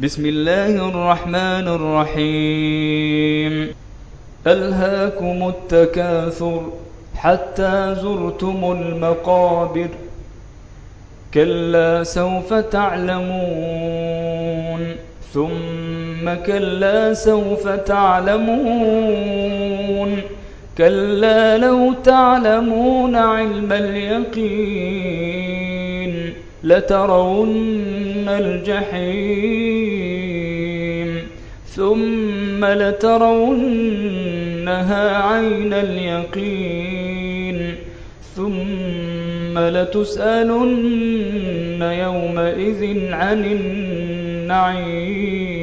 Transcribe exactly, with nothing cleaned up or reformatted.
بسم الله الرحمن الرحيم ألهاكم التكاثر حتى زرتم المقابر كلا سوف تعلمون ثم كلا سوف تعلمون كلا لو تعلمون علم اليقين لترون الجحيم ثم لترونها عين اليقين ثم لتسألن يومئذ عن النعيم